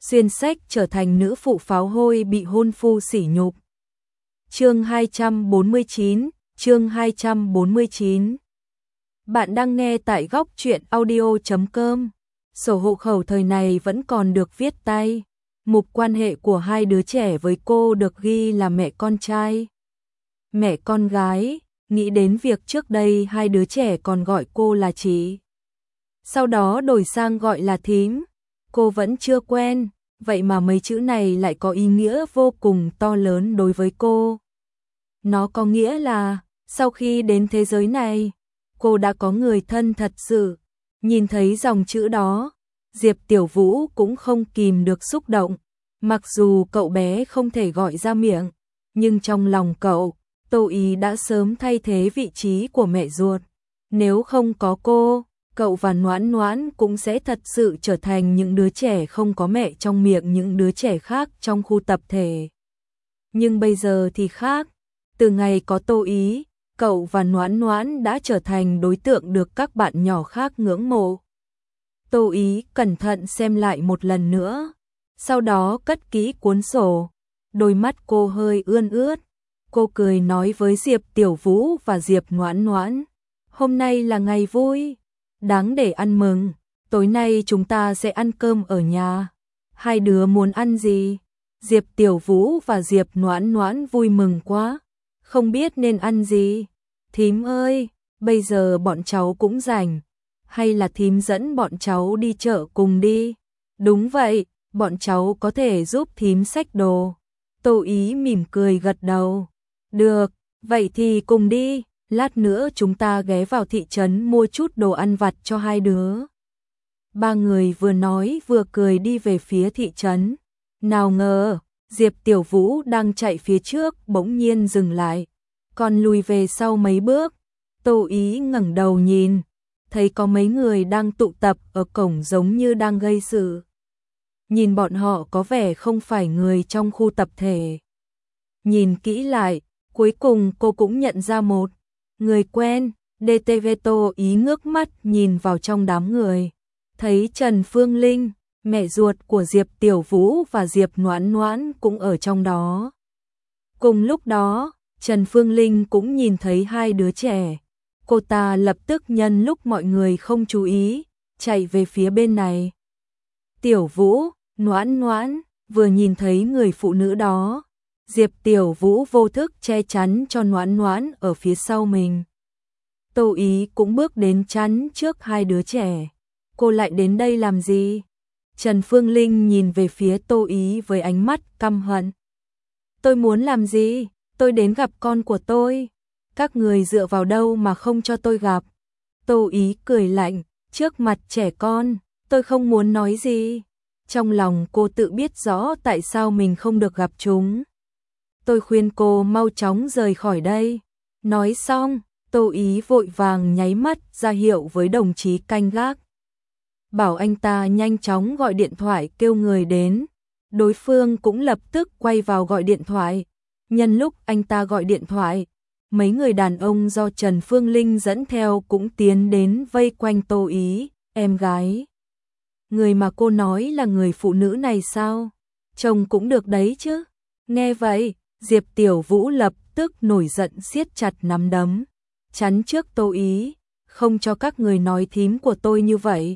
xuyên sách trở thành nữ phụ pháo hôi bị hôn phu sỉ nhục. Chương 249, chương 249. Bạn đang nghe tại góc truyện audio.com. Sổ hộ khẩu thời này vẫn còn được viết tay. Mục quan hệ của hai đứa trẻ với cô được ghi là mẹ con trai, mẹ con gái. Nghĩ đến việc trước đây hai đứa trẻ còn gọi cô là chị, sau đó đổi sang gọi là thím. Cô vẫn chưa quen, vậy mà mấy chữ này lại có ý nghĩa vô cùng to lớn đối với cô. Nó có nghĩa là, sau khi đến thế giới này, cô đã có người thân thật sự. Nhìn thấy dòng chữ đó, Diệp Tiểu Vũ cũng không kìm được xúc động. Mặc dù cậu bé không thể gọi ra miệng, nhưng trong lòng cậu, Tô Ý đã sớm thay thế vị trí của mẹ ruột. Nếu không có cô, cậu và Noãn Noãn cũng sẽ thật sự trở thành những đứa trẻ không có mẹ trong miệng những đứa trẻ khác trong khu tập thể. Nhưng bây giờ thì khác. Từ ngày có Tô Ý, cậu và Noãn Noãn đã trở thành đối tượng được các bạn nhỏ khác ngưỡng mộ. Tô Ý cẩn thận xem lại một lần nữa, sau đó cất kỹ cuốn sổ. Đôi mắt cô hơi ươn ướt. Cô cười nói với Diệp Tiểu Vũ và Diệp Noãn Noãn, hôm nay là ngày vui, đáng để ăn mừng. Tối nay chúng ta sẽ ăn cơm ở nhà. Hai đứa muốn ăn gì? Diệp Tiểu Vũ và Diệp Noãn Noãn vui mừng quá, không biết nên ăn gì. Thím ơi, bây giờ bọn cháu cũng rảnh, hay là thím dẫn bọn cháu đi chợ cùng đi? Đúng vậy, bọn cháu có thể giúp thím xách đồ. Tô Ý mỉm cười gật đầu. Được, vậy thì cùng đi, lát nữa chúng ta ghé vào thị trấn mua chút đồ ăn vặt cho hai đứa. Ba người vừa nói vừa cười đi về phía thị trấn. Nào ngờ, Diệp Tiểu Vũ đang chạy phía trước bỗng nhiên dừng lại, còn lùi về sau mấy bước. Tô Ý ngẩng đầu nhìn, thấy có mấy người đang tụ tập ở cổng giống như đang gây sự. Nhìn bọn họ có vẻ không phải người trong khu tập thể. Nhìn kỹ lại, cuối cùng cô cũng nhận ra một người quen. DTV. Tô Ý ngước mắt nhìn vào trong đám người, thấy Trần Phương Linh, mẹ ruột của Diệp Tiểu Vũ và Diệp Noãn Noãn cũng ở trong đó. Cùng lúc đó, Trần Phương Linh cũng nhìn thấy hai đứa trẻ. Cô ta lập tức nhân lúc mọi người không chú ý, chạy về phía bên này. Tiểu Vũ, Noãn Noãn, vừa nhìn thấy người phụ nữ đó, Diệp Tiểu Vũ vô thức che chắn cho Noãn Noãn ở phía sau mình. Tô Ý cũng bước đến chắn trước hai đứa trẻ. Cô lại đến đây làm gì? Trần Phương Linh nhìn về phía Tô Ý với ánh mắt căm hận. Tôi muốn làm gì? Tôi đến gặp con của tôi. Các người dựa vào đâu mà không cho tôi gặp? Tô Ý cười lạnh, trước mặt trẻ con, tôi không muốn nói gì. Trong lòng cô tự biết rõ tại sao mình không được gặp chúng. Tôi khuyên cô mau chóng rời khỏi đây. Nói xong, Tô Ý vội vàng nháy mắt ra hiệu với đồng chí canh gác, bảo anh ta nhanh chóng gọi điện thoại kêu người đến. Đối phương cũng lập tức quay vào gọi điện thoại. Nhân lúc anh ta gọi điện thoại, mấy người đàn ông do Trần Phương Linh dẫn theo cũng tiến đến vây quanh Tô Ý. Em gái, người mà cô nói là người phụ nữ này sao? Chồng cũng được đấy chứ. Nghe vậy, Diệp Tiểu Vũ lập tức nổi giận siết chặt nắm đấm, chắn trước Tô Ý, không cho các người nói thím của tôi như vậy.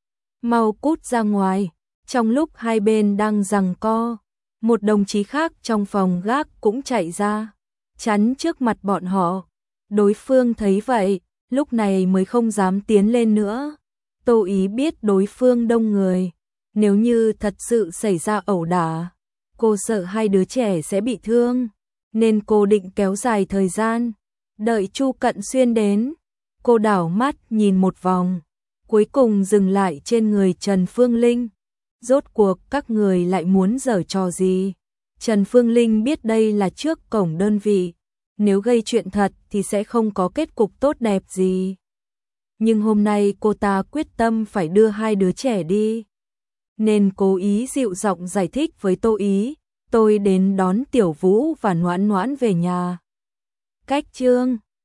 Mau cút ra ngoài. Trong lúc hai bên đang giằng co, một đồng chí khác trong phòng gác cũng chạy ra, chắn trước mặt bọn họ. Đối phương thấy vậy, lúc này mới không dám tiến lên nữa. Tô Ý biết đối phương đông người, nếu như thật sự xảy ra ẩu đả, cô sợ hai đứa trẻ sẽ bị thương, nên cô định kéo dài thời gian, đợi Chu Cận Xuyên đến. Cô đảo mắt nhìn một vòng, cuối cùng dừng lại trên người Trần Phương Linh. Rốt cuộc các người lại muốn giở trò gì? Trần Phương Linh biết đây là trước cổng đơn vị, nếu gây chuyện thật thì sẽ không có kết cục tốt đẹp gì. Nhưng hôm nay cô ta quyết tâm phải đưa hai đứa trẻ đi, nên cố ý dịu giọng giải thích với Tô Ý, tôi đến đón Tiểu Vũ và Noãn Noãn về nhà. Cách chương